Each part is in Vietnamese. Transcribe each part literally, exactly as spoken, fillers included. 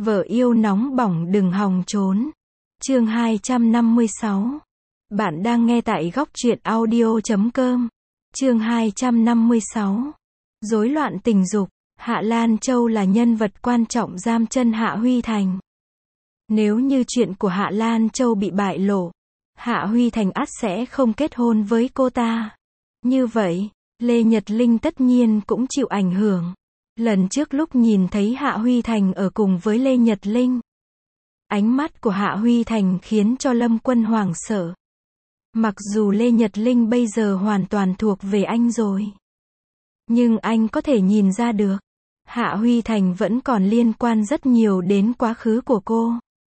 Vợ yêu nóng bỏng đừng hòng trốn. Chương hai trăm năm mươi sáu. Bạn đang nghe tại góc truyện audio chấm com. Chương hai trăm năm mươi sáu. Rối loạn tình dục. Hạ Lan Châu là nhân vật quan trọng giam chân Hạ Huy Thành. Nếu như chuyện của Hạ Lan Châu bị bại lộ, Hạ Huy Thành ắt sẽ không kết hôn với cô ta. Như vậy, Lê Nhật Linh tất nhiên cũng chịu ảnh hưởng. Lần trước lúc nhìn thấy Hạ Huy Thành ở cùng với Lê Nhật Linh, ánh mắt của Hạ Huy Thành khiến cho Lâm Quân hoảng sợ. Mặc dù Lê Nhật Linh bây giờ hoàn toàn thuộc về anh rồi, nhưng anh có thể nhìn ra được, Hạ Huy Thành vẫn còn liên quan rất nhiều đến quá khứ của cô.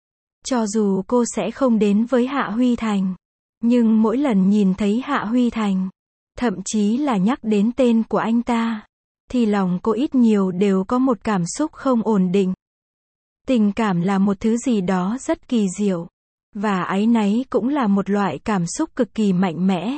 Cho dù cô sẽ không đến với Hạ Huy Thành, nhưng mỗi lần nhìn thấy Hạ Huy Thành, thậm chí là nhắc đến tên của anh ta, thì lòng cô ít nhiều đều có một cảm xúc không ổn định. Tình cảm là một thứ gì đó rất kỳ diệu, và áy náy cũng là một loại cảm xúc cực kỳ mạnh mẽ,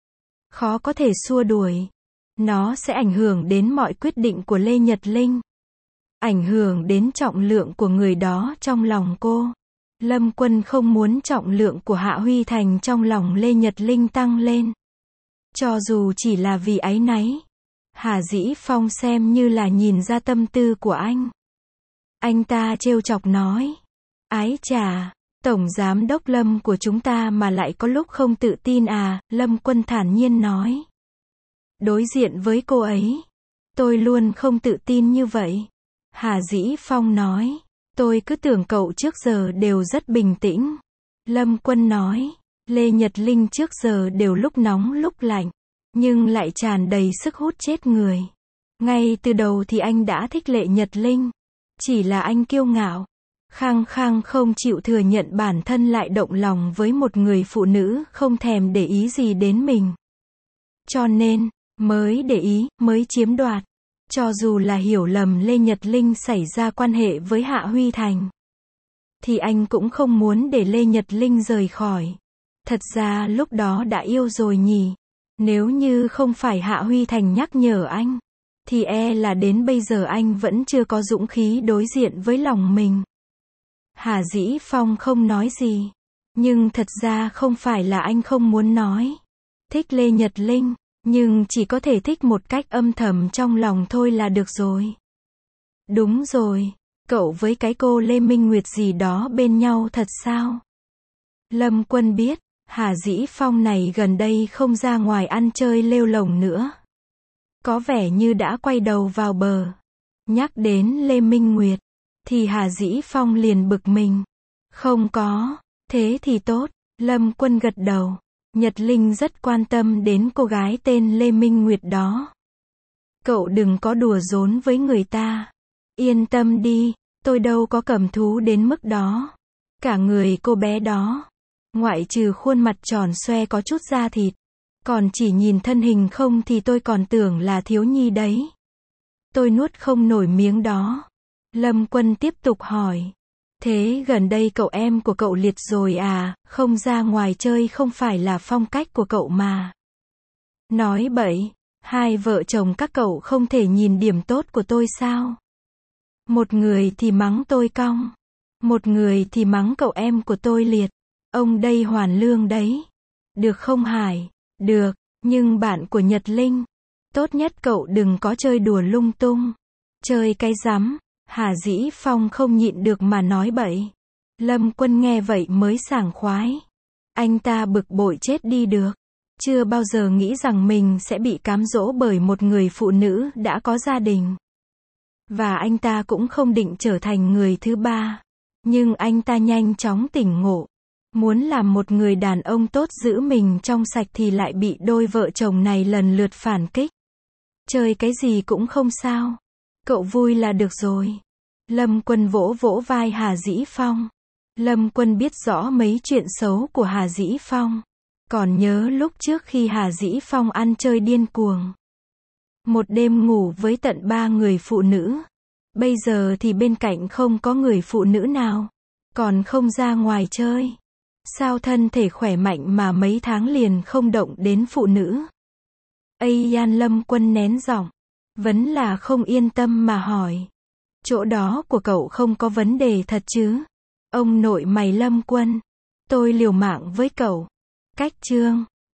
khó có thể xua đuổi. Nó sẽ ảnh hưởng đến mọi quyết định của Lê Nhật Linh, ảnh hưởng đến trọng lượng của người đó trong lòng cô. Lâm Quân không muốn trọng lượng của Hạ Huy Thành trong lòng Lê Nhật Linh tăng lên, cho dù chỉ là vì áy náy. Hà Dĩ Phong xem như là nhìn ra tâm tư của anh. Anh ta trêu chọc nói: Ái chà, Tổng Giám Đốc Lâm của chúng ta mà lại có lúc không tự tin à? Lâm Quân thản nhiên nói. Đối diện với cô ấy, tôi luôn không tự tin như vậy. Hà Dĩ Phong nói. Tôi cứ tưởng cậu trước giờ đều rất bình tĩnh. Lâm Quân nói. Lê Nhật Linh trước giờ đều lúc nóng lúc lạnh, nhưng lại tràn đầy sức hút chết người. Ngay từ đầu thì anh đã thích Lê Nhật Linh, chỉ là anh kiêu ngạo, khăng khăng không chịu thừa nhận bản thân lại động lòng với một người phụ nữ không thèm để ý gì đến mình. Cho nên, mới để ý, mới chiếm đoạt. Cho dù là hiểu lầm Lê Nhật Linh xảy ra quan hệ với Hạ Huy Thành, thì anh cũng không muốn để Lê Nhật Linh rời khỏi. Thật ra lúc đó đã yêu rồi nhỉ. Nếu như không phải Hạ Huy Thành nhắc nhở anh, thì e là đến bây giờ anh vẫn chưa có dũng khí đối diện với lòng mình. Hà Dĩ Phong không nói gì, nhưng thật ra không phải là anh không muốn nói. Thích Lê Nhật Linh, nhưng chỉ có thể thích một cách âm thầm trong lòng thôi là được rồi. Đúng rồi, cậu với cái cô Lê Minh Nguyệt gì đó bên nhau thật sao? Lâm Quân biết, Hà Dĩ Phong này gần đây không ra ngoài ăn chơi lêu lổng nữa. Có vẻ như đã quay đầu vào bờ. Nhắc đến Lê Minh Nguyệt, thì Hà Dĩ Phong liền bực mình. Không có, thế thì tốt. Lâm Quân gật đầu. Nhật Linh rất quan tâm đến cô gái tên Lê Minh Nguyệt đó. Cậu đừng có đùa giỡn với người ta. Yên tâm đi, tôi đâu có cầm thú đến mức đó. Cả người cô bé đó, ngoại trừ khuôn mặt tròn xoe có chút da thịt, còn chỉ nhìn thân hình không thì tôi còn tưởng là thiếu nhi đấy. Tôi nuốt không nổi miếng đó. Lâm Quân tiếp tục hỏi. Thế gần đây cậu em của cậu liệt rồi à? Không ra ngoài chơi không phải là phong cách của cậu mà. Nói bậy, hai vợ chồng các cậu không thể nhìn điểm tốt của tôi sao? Một người thì mắng tôi cong, một người thì mắng cậu em của tôi liệt. Ông đây hoàn lương đấy. Được không Hải? Được, nhưng bạn của Nhật Linh, tốt nhất cậu đừng có chơi đùa lung tung. Chơi cái rắm. Hà Dĩ Phong không nhịn được mà nói bậy. Lâm Quân nghe vậy mới sảng khoái. Anh ta bực bội chết đi được. Chưa bao giờ nghĩ rằng mình sẽ bị cám dỗ bởi một người phụ nữ đã có gia đình. Và anh ta cũng không định trở thành người thứ ba. Nhưng anh ta nhanh chóng tỉnh ngộ. Muốn làm một người đàn ông tốt giữ mình trong sạch thì lại bị đôi vợ chồng này lần lượt phản kích. Chơi cái gì cũng không sao. Cậu vui là được rồi. Lâm Quân vỗ vỗ vai Hà Dĩ Phong. Lâm Quân biết rõ mấy chuyện xấu của Hà Dĩ Phong. Còn nhớ lúc trước khi Hà Dĩ Phong ăn chơi điên cuồng, một đêm ngủ với tận ba người phụ nữ. Bây giờ thì bên cạnh không có người phụ nữ nào. Còn không ra ngoài chơi. Sao thân thể khỏe mạnh mà mấy tháng liền không động đến phụ nữ? Ây Yan. Lâm Quân nén giọng, vẫn là không yên tâm mà hỏi. Chỗ đó của cậu không có vấn đề thật chứ? Ông nội mày Lâm Quân. Tôi liều mạng với cậu. Cách chương